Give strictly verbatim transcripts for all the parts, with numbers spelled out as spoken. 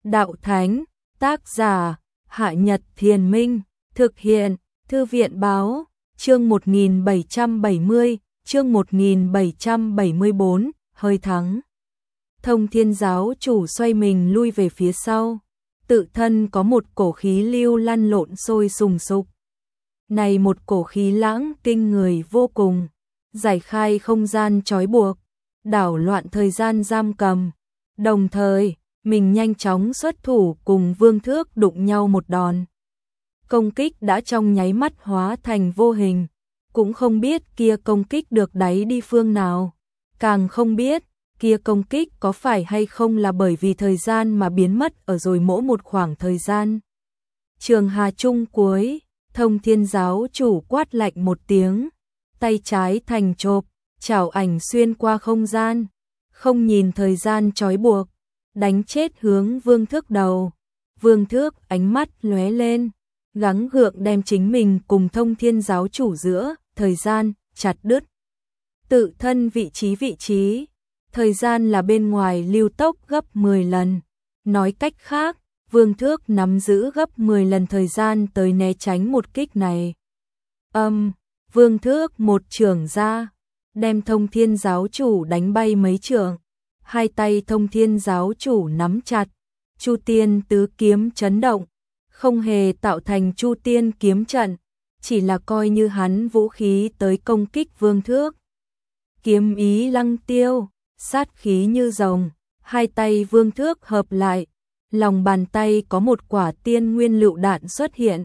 Đạo Thánh, tác giả, Hạ Nhật Thiền Minh, thực hiện, Thư viện Báo, chương một nghìn bảy trăm bảy mươi, chương một nghìn bảy trăm bảy mươi bốn, hơi thắng. Thông Thiên giáo chủ xoay mình lui về phía sau, tự thân có một cổ khí lưu lăn lộn sôi sùng sục. Này một cổ khí lãng kinh người vô cùng, giải khai không gian trói buộc, đảo loạn thời gian giam cầm. Đồng thời, mình nhanh chóng xuất thủ cùng Vương Thước đụng nhau một đòn. Công kích đã trong nháy mắt hóa thành vô hình, cũng không biết kia công kích được đáy đi phương nào, càng không biết kia công kích có phải hay không là bởi vì thời gian mà biến mất ở rồi mỗi một khoảng thời gian. Trường Hà Trung cuối, Thông Thiên giáo chủ quát lạnh một tiếng, tay trái thành chộp, chảo ảnh xuyên qua không gian, không nhìn thời gian trói buộc, đánh chết hướng Vương Thước đầu. Vương Thước ánh mắt lóe lên, gắng gượng đem chính mình cùng Thông Thiên giáo chủ giữa thời gian chặt đứt. Tự thân vị trí vị trí, thời gian là bên ngoài lưu tốc gấp mười lần. Nói cách khác, Vương Thước nắm giữ gấp mười lần thời gian tới né tránh một kích này. Âm, um, Vương Thước một chưởng ra, đem Thông Thiên giáo chủ đánh bay mấy chưởng. Hai tay Thông Thiên giáo chủ nắm chặt, Chu Tiên tứ kiếm chấn động, không hề tạo thành Chu Tiên kiếm trận, chỉ là coi như hắn vũ khí tới công kích Vương Thước. Kiếm ý lăng tiêu, sát khí như rồng, hai tay Vương Thước hợp lại, lòng bàn tay có một quả tiên nguyên lựu đạn xuất hiện.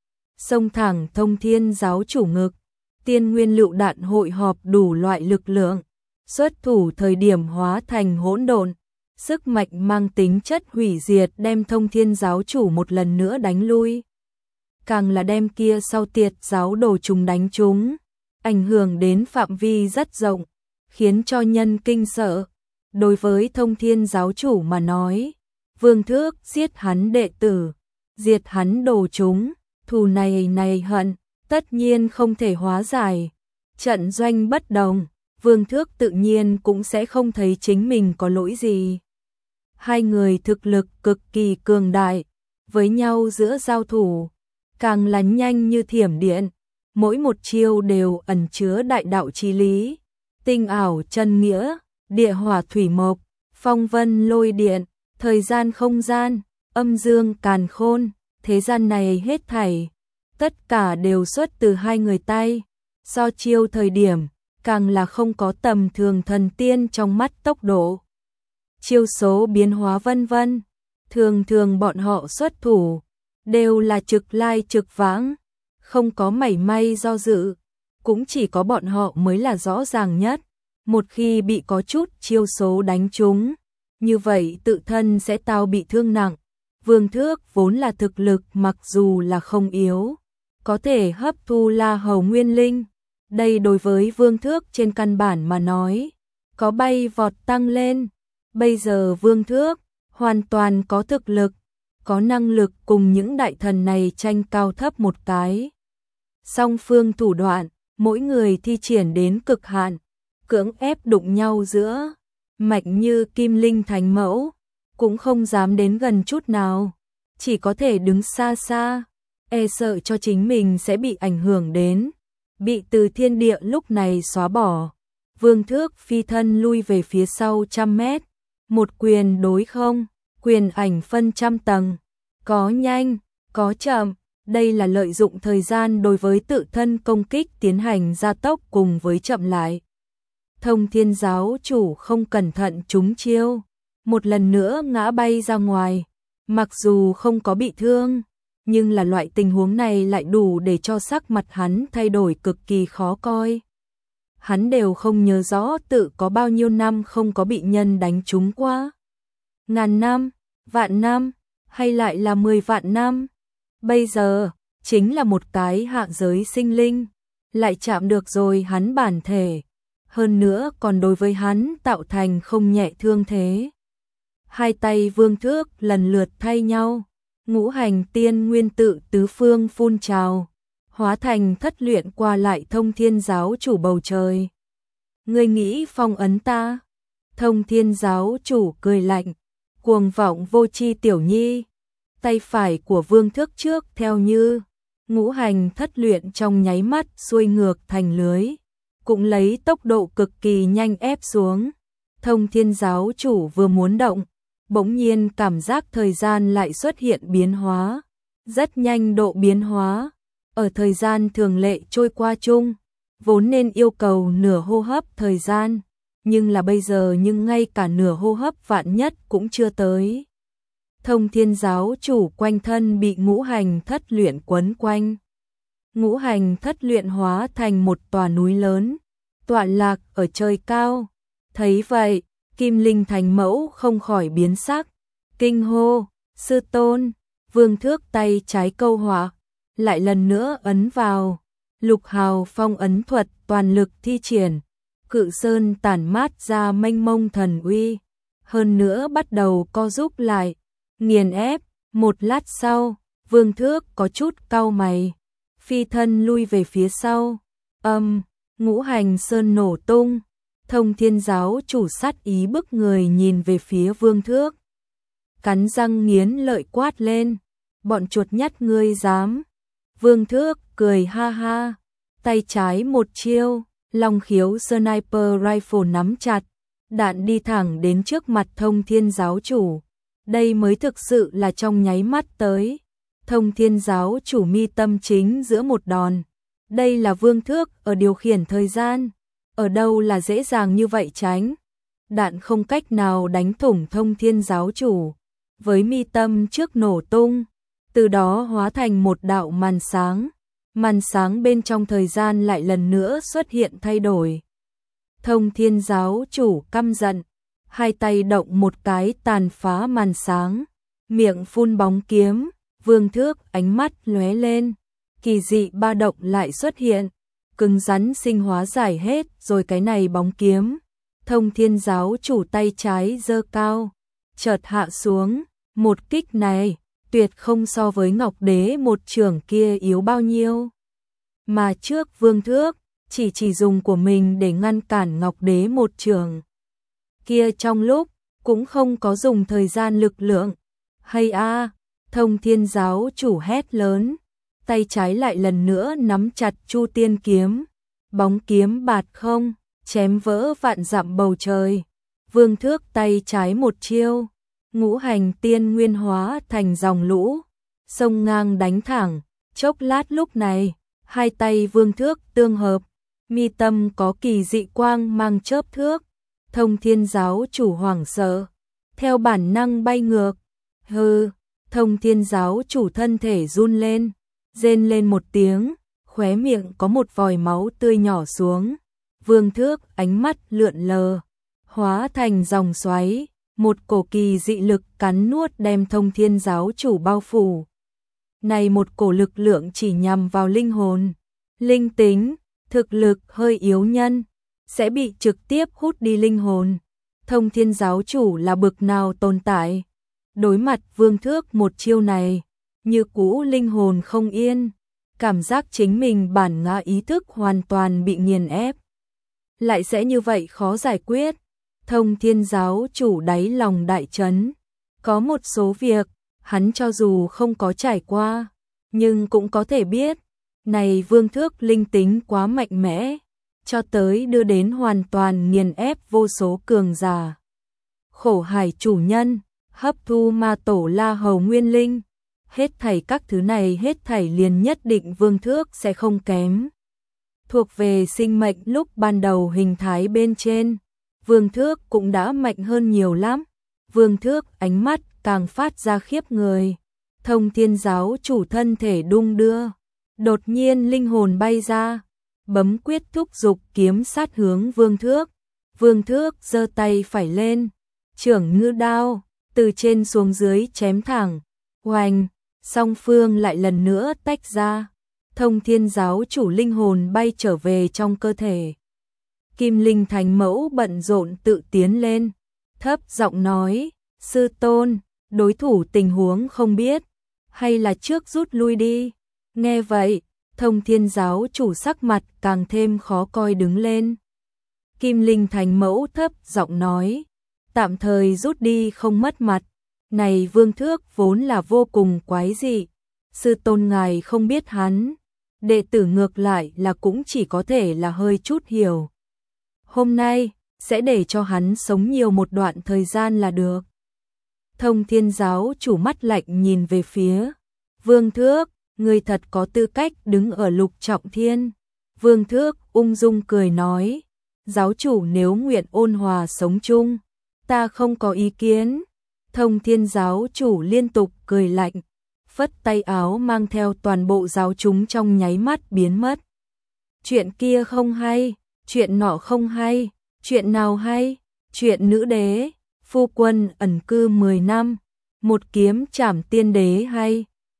Xông thẳng Thông Thiên giáo chủ ngực, tiên nguyên lựu đạn hội họp đủ loại lực lượng, xuất thủ thời điểm hóa thành hỗn độn, sức mạnh mang tính chất hủy diệt đem Thông Thiên giáo chủ một lần nữa đánh lui. Càng là đem kia sau tiệt giáo đồ trùng đánh trúng, ảnh hưởng đến phạm vi rất rộng, khiến cho nhân kinh sợ. Đối với Thông Thiên giáo chủ mà nói, Vương Thước giết hắn đệ tử, diệt hắn đồ chúng, thù này này hận, tất nhiên không thể hóa giải. Trận doanh bất đồng, Vương Thước tự nhiên cũng sẽ không thấy chính mình có lỗi gì. Hai người thực lực cực kỳ cường đại, với nhau giữa giao thủ, càng là nhanh như thiểm điện, mỗi một chiêu đều ẩn chứa đại đạo chí lý, tinh ảo chân nghĩa, địa hỏa thủy mộc, phong vân lôi điện, thời gian không gian, âm dương càn khôn, thế gian này hết thảy, tất cả đều xuất từ hai người tay. So chiêu thời điểm, càng là không có tầm thường thần tiên trong mắt tốc độ, chiêu số biến hóa vân vân. Thường thường bọn họ xuất thủ đều là trực lai trực vãng, không có mảy may do dự, cũng chỉ có bọn họ mới là rõ ràng nhất. Một khi bị có chút chiêu số đánh trúng, như vậy tự thân sẽ tao bị thương nặng. Vương Thước vốn là thực lực mặc dù là không yếu, có thể hấp thu La Hầu Nguyên Linh. Đây đối với Vương Thước trên căn bản mà nói, có bay vọt tăng lên. Bây giờ Vương Thước hoàn toàn có thực lực, có năng lực cùng những đại thần này tranh cao thấp một cái. Song phương thủ đoạn, mỗi người thi triển đến cực hạn, cưỡng ép đụng nhau giữa, mạnh như kim linh thánh mẫu, cũng không dám đến gần chút nào, chỉ có thể đứng xa xa, e sợ cho chính mình sẽ bị ảnh hưởng đến, bị từ thiên địa lúc này xóa bỏ. Vương Thước phi thân lui về phía sau trăm mét, một quyền đối không, quyền ảnh phân trăm tầng, có nhanh, có chậm, đây là lợi dụng thời gian đối với tự thân công kích tiến hành gia tốc cùng với chậm lại. Thông Thiên giáo chủ không cẩn thận trúng chiêu, một lần nữa ngã bay ra ngoài, mặc dù không có bị thương, nhưng là loại tình huống này lại đủ để cho sắc mặt hắn thay đổi cực kỳ khó coi. Hắn đều không nhớ rõ tự có bao nhiêu năm không có bị nhân đánh trúng qua. Ngàn năm, vạn năm, hay lại là mười vạn năm. Bây giờ, chính là một cái hạ giới sinh linh, lại chạm được rồi hắn bản thể. Hơn nữa còn đối với hắn tạo thành không nhẹ thương thế. Hai tay Vương Thước lần lượt thay nhau, ngũ hành tiên nguyên tự tứ phương phun trào, hóa thành thất luyện qua lại Thông Thiên giáo chủ bầu trời. Ngươi nghĩ phong ấn ta? Thông Thiên giáo chủ cười lạnh, cuồng vọng vô tri tiểu nhi. Tay phải của Vương Thước trước theo như ngũ hành thất luyện trong nháy mắt xuôi ngược thành lưới, cũng lấy tốc độ cực kỳ nhanh ép xuống. Thông Thiên giáo chủ vừa muốn động, bỗng nhiên cảm giác thời gian lại xuất hiện biến hóa, rất nhanh độ biến hóa. Ở thời gian thường lệ trôi qua chung, vốn nên yêu cầu nửa hô hấp thời gian, nhưng là bây giờ nhưng ngay cả nửa hô hấp vạn nhất cũng chưa tới. Thông Thiên giáo chủ quanh thân bị ngũ hành thất luyện quấn quanh. Ngũ hành thất luyện hóa thành một tòa núi lớn, tọa lạc ở trời cao. Thấy vậy, Kim Linh Thánh Mẫu không khỏi biến sắc, kinh hô, sư tôn. Vương Thước tay trái câu hỏa, lại lần nữa ấn vào. Lục hào phong ấn thuật toàn lực thi triển, cự sơn tản mát ra mênh mông thần uy, hơn nữa bắt đầu co rúm lại, nghiền ép. Một lát sau, Vương Thước có chút cau mày, phi thân lui về phía sau. Âm, ngũ hành sơn nổ tung. Thông Thiên giáo chủ sát ý bức người nhìn về phía Vương Thước, cắn răng nghiến lợi quát lên, bọn chuột nhắt ngươi dám. Vương Thước cười ha ha, tay trái một chiêu, Long Khiếu Sniper Rifle nắm chặt, đạn đi thẳng đến trước mặt Thông Thiên giáo chủ. Đây mới thực sự là trong nháy mắt tới. Thông Thiên giáo chủ mi tâm chính giữa một đòn. Đây là Vương Thước ở điều khiển thời gian, ở đâu là dễ dàng như vậy tránh. Đạn không cách nào đánh thủng Thông Thiên giáo chủ, với mi tâm trước nổ tung, từ đó hóa thành một đạo màn sáng. Màn sáng bên trong thời gian lại lần nữa xuất hiện thay đổi. Thông Thiên giáo chủ căm giận, hai tay động một cái tàn phá màn sáng, miệng phun bóng kiếm. Vương Thước ánh mắt lóe lên, kỳ dị ba động lại xuất hiện, cứng rắn sinh hóa giải hết rồi cái này bóng kiếm. Thông Thiên giáo chủ tay trái giơ cao, chợt hạ xuống, một kích này tuyệt không so với Ngọc Đế một trường kia yếu bao nhiêu. Mà trước Vương Thước chỉ chỉ dùng của mình để ngăn cản Ngọc Đế một trường kia, trong lúc cũng không có dùng thời gian lực lượng. Hay a, Thông Thiên giáo chủ hét lớn, tay trái lại lần nữa nắm chặt Chu Tiên kiếm, bóng kiếm bạt không, chém vỡ vạn dặm bầu trời. Vương Thước tay trái một chiêu, ngũ hành tiên nguyên hóa thành dòng lũ, sông ngang đánh thẳng. Chốc lát lúc này, hai tay Vương Thước tương hợp, mi tâm có kỳ dị quang mang chớp thước. Thông Thiên giáo chủ hoảng sợ, theo bản năng bay ngược. Hừ, Thông Thiên giáo chủ thân thể run lên, rên lên một tiếng, khóe miệng có một vòi máu tươi nhỏ xuống. Vương Thước ánh mắt lượn lờ, hóa thành dòng xoáy, một cổ kỳ dị lực cắn nuốt đem Thông Thiên giáo chủ bao phủ. Này một cổ lực lượng chỉ nhằm vào linh hồn, linh tính, thực lực hơi yếu nhân sẽ bị trực tiếp hút đi linh hồn. Thông Thiên giáo chủ là bực nào tồn tại, đối mặt Vương Thước một chiêu này, như cũ linh hồn không yên, cảm giác chính mình bản ngã ý thức hoàn toàn bị nghiền ép. Lại sẽ như vậy khó giải quyết. Thông Thiên giáo chủ đáy lòng đại chấn, có một số việc hắn cho dù không có trải qua, nhưng cũng có thể biết, này Vương Thước linh tính quá mạnh mẽ, cho tới đưa đến hoàn toàn nghiền ép vô số cường giả. Khổ hải chủ nhân, hấp thu ma tổ La Hầu nguyên linh, hết thảy các thứ này hết thảy liền nhất định Vương Thước sẽ không kém. Thuộc về sinh mệnh lúc ban đầu hình thái bên trên, Vương Thước cũng đã mạnh hơn nhiều lắm. Vương Thước ánh mắt càng phát ra khiếp người. Thông Thiên giáo chủ thân thể đung đưa, đột nhiên linh hồn bay ra, bấm quyết thúc dục kiếm sát hướng Vương Thước. Vương Thước giơ tay phải lên, trưởng ngư đao, từ trên xuống dưới chém thẳng. Oanh, song phương lại lần nữa tách ra. Thông Thiên giáo chủ linh hồn bay trở về trong cơ thể. Kim Linh Thánh Mẫu bận rộn tự tiến lên, thấp giọng nói, sư tôn, đối thủ tình huống không biết, hay là trước rút lui đi. Nghe vậy, Thông Thiên giáo chủ sắc mặt càng thêm khó coi đứng lên. Kim Linh Thánh Mẫu thấp giọng nói, tạm thời rút đi không mất mặt, Này Vương Thước vốn là vô cùng quái dị, sư tôn ngài không biết hắn, đệ tử ngược lại là cũng chỉ có thể là hơi chút hiểu. Hôm nay, sẽ để cho hắn sống nhiều một đoạn thời gian là được. Thông Thiên giáo chủ mắt lạnh nhìn về phía Vương Thước, người thật có tư cách đứng ở lục trọng thiên. Vương Thước ung dung cười nói, giáo chủ nếu nguyện ôn hòa sống chung, ta không có ý kiến. Thông Thiên giáo chủ liên tục cười lạnh, phất tay áo mang theo toàn bộ giáo chúng trong nháy mắt biến mất. Chuyện kia không hay, chuyện nọ không hay, chuyện nào hay, chuyện nữ đế, phu quân ẩn cư mười năm, một kiếm trảm tiên đế hay.